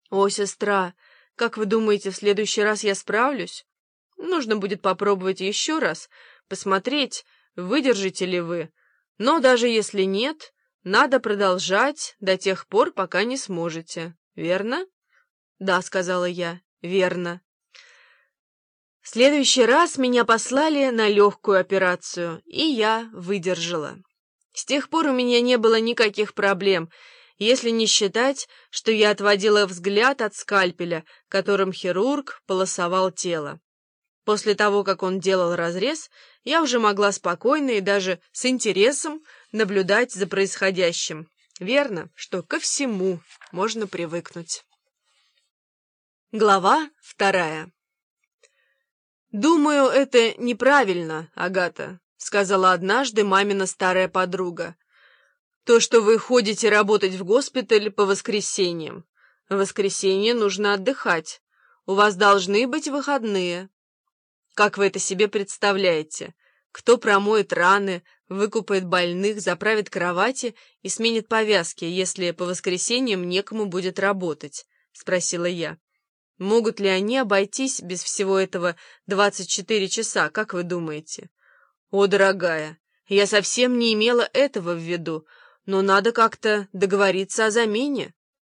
«О, сестра, как вы думаете, в следующий раз я справлюсь? Нужно будет попробовать еще раз, посмотреть, выдержите ли вы. Но даже если нет, надо продолжать до тех пор, пока не сможете. Верно?» «Да», — сказала я, — «верно». В следующий раз меня послали на легкую операцию, и я выдержала. С тех пор у меня не было никаких проблем, если не считать, что я отводила взгляд от скальпеля, которым хирург полосовал тело. После того, как он делал разрез, я уже могла спокойно и даже с интересом наблюдать за происходящим. Верно, что ко всему можно привыкнуть. Глава 2. «Думаю, это неправильно, Агата», — сказала однажды мамина старая подруга. «То, что вы ходите работать в госпиталь по воскресеньям. В воскресенье нужно отдыхать. У вас должны быть выходные. Как вы это себе представляете? Кто промоет раны, выкупает больных, заправит кровати и сменит повязки, если по воскресеньям некому будет работать?» — спросила я. «Могут ли они обойтись без всего этого 24 часа, как вы думаете?» «О, дорогая, я совсем не имела этого в виду, но надо как-то договориться о замене».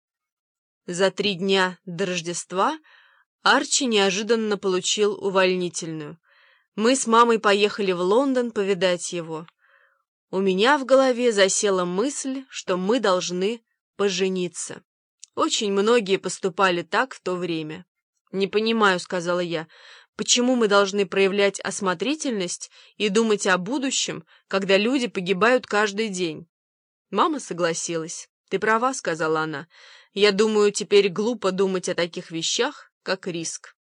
За 3 дня до Рождества Арчи неожиданно получил увольнительную. Мы с мамой поехали в Лондон повидать его. У меня в голове засела мысль, что мы должны пожениться. Очень многие поступали так в то время. «Не понимаю», — сказала я, — «почему мы должны проявлять осмотрительность и думать о будущем, когда люди погибают каждый день?» Мама согласилась. «Ты права», — сказала она. «Я думаю, теперь глупо думать о таких вещах, как риск».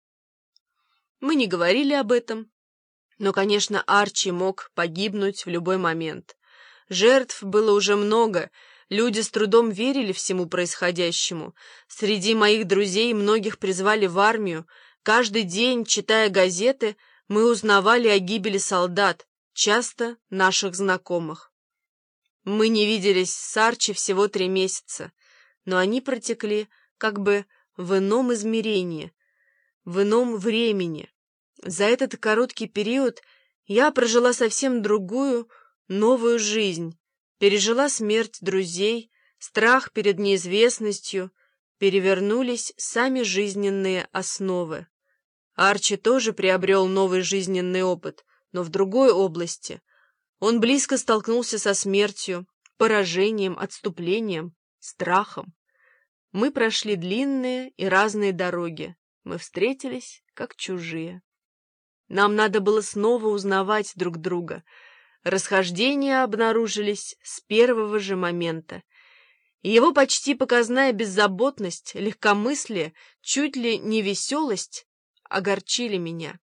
Мы не говорили об этом, но, конечно, Арчи мог погибнуть в любой момент. Жертв было уже много. Люди с трудом верили всему происходящему. Среди моих друзей многих призвали в армию. Каждый день, читая газеты, мы узнавали о гибели солдат, часто наших знакомых. Мы не виделись с Арчи всего 3 месяца, но они протекли как бы в ином измерении, в ином времени. За этот короткий период я прожила совсем другую, новую жизнь. Пережила смерть друзей, страх перед неизвестностью, перевернулись сами жизненные основы. Арчи тоже приобрел новый жизненный опыт, но в другой области. Он близко столкнулся со смертью, поражением, отступлением, страхом. Мы прошли длинные и разные дороги. Мы встретились, как чужие. Нам надо было снова узнавать друг друга. Расхождения обнаружились с первого же момента. Его почти показная беззаботность, легкомыслие, чуть ли не веселость огорчили меня.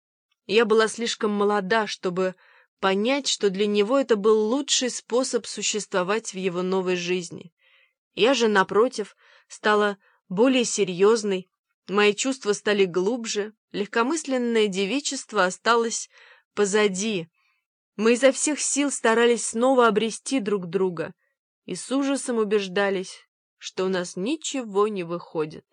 Я была слишком молода, чтобы понять, что для него это был лучший способ существовать в его новой жизни. Я же, напротив, стала более серьезной, мои чувства стали глубже, легкомысленное девичество осталось позади. Мы изо всех сил старались снова обрести друг друга и с ужасом убеждались, что у нас ничего не выходит.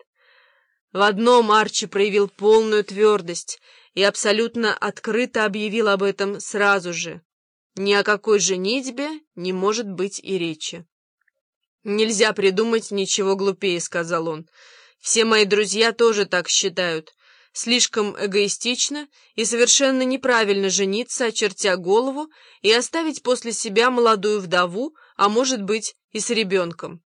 В одном Арчи проявил полную твердость и абсолютно открыто объявил об этом сразу же. Ни о какой женитьбе не может быть и речи. «Нельзя придумать ничего глупее», — сказал он. «Все мои друзья тоже так считают. Слишком эгоистично и совершенно неправильно жениться, очертя голову, и оставить после себя молодую вдову, а может быть и с ребенком.